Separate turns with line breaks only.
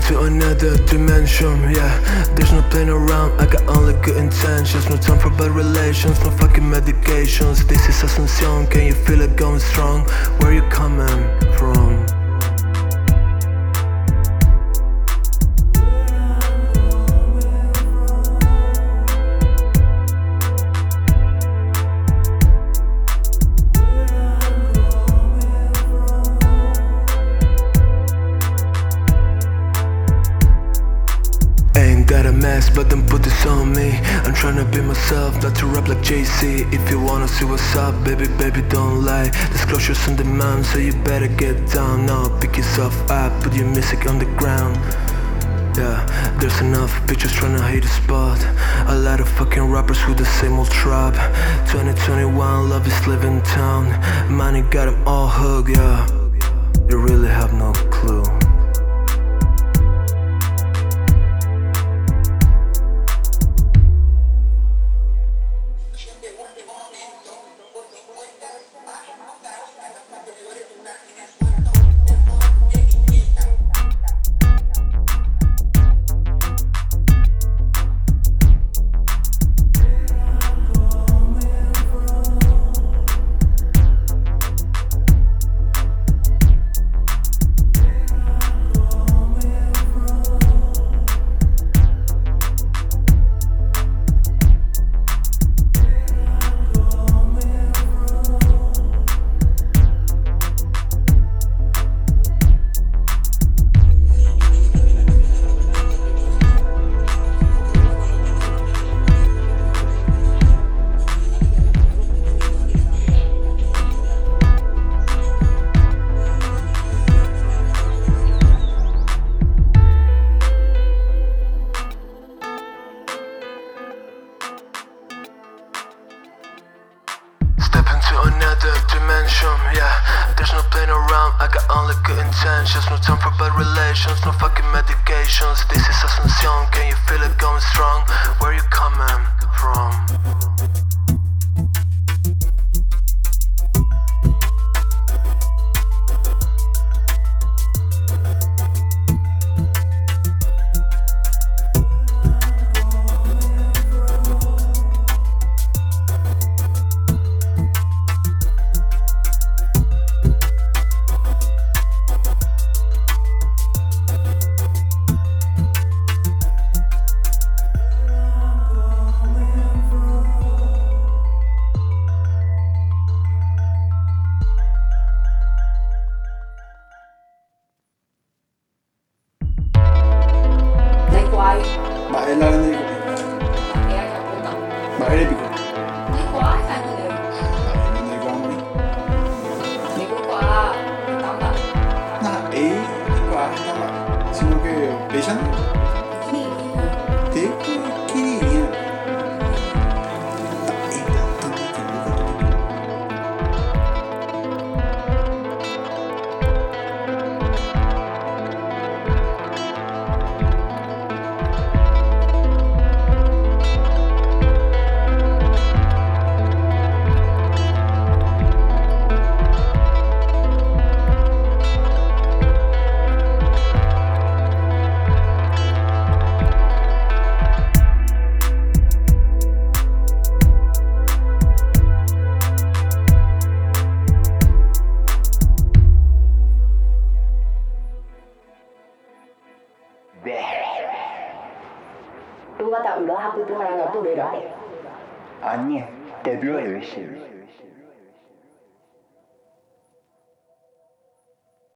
to another dimension, yeah. There's no playing around, I got only good intentions. No time for bad relations, no fucking medications. This is Asuncion, can you feel it going strong? Where you coming from? Got a mess, but don't put this on me. I'm tryna be myself, not to rap like JC. If you wanna see what's up, baby, don't lie. Disclosure's on demand, so you better get down. Now pick yourself up, put your music on the ground. Yeah, there's enough bitches tryna hate the spot. A lot of fucking rappers with the same old trap. 2021, love is living town. Money got them all hooked, yeah. You really have no clue. Step into another dimension, yeah. There's no playing around, I got only good intentions. No time for bad relations, no fucking medications. This is Asuncion, can you feel it going strong? Where you coming from?
Bakit lang na yung bakit na yung
Đi quá anh ơi.
bakit na yung
Đi quá. Tao đã.
na kwa tama sino kayo besan
Đi.
te kini
누가 다 울어 하고 동안 또 내려.
아니, 데뷔가 열심히.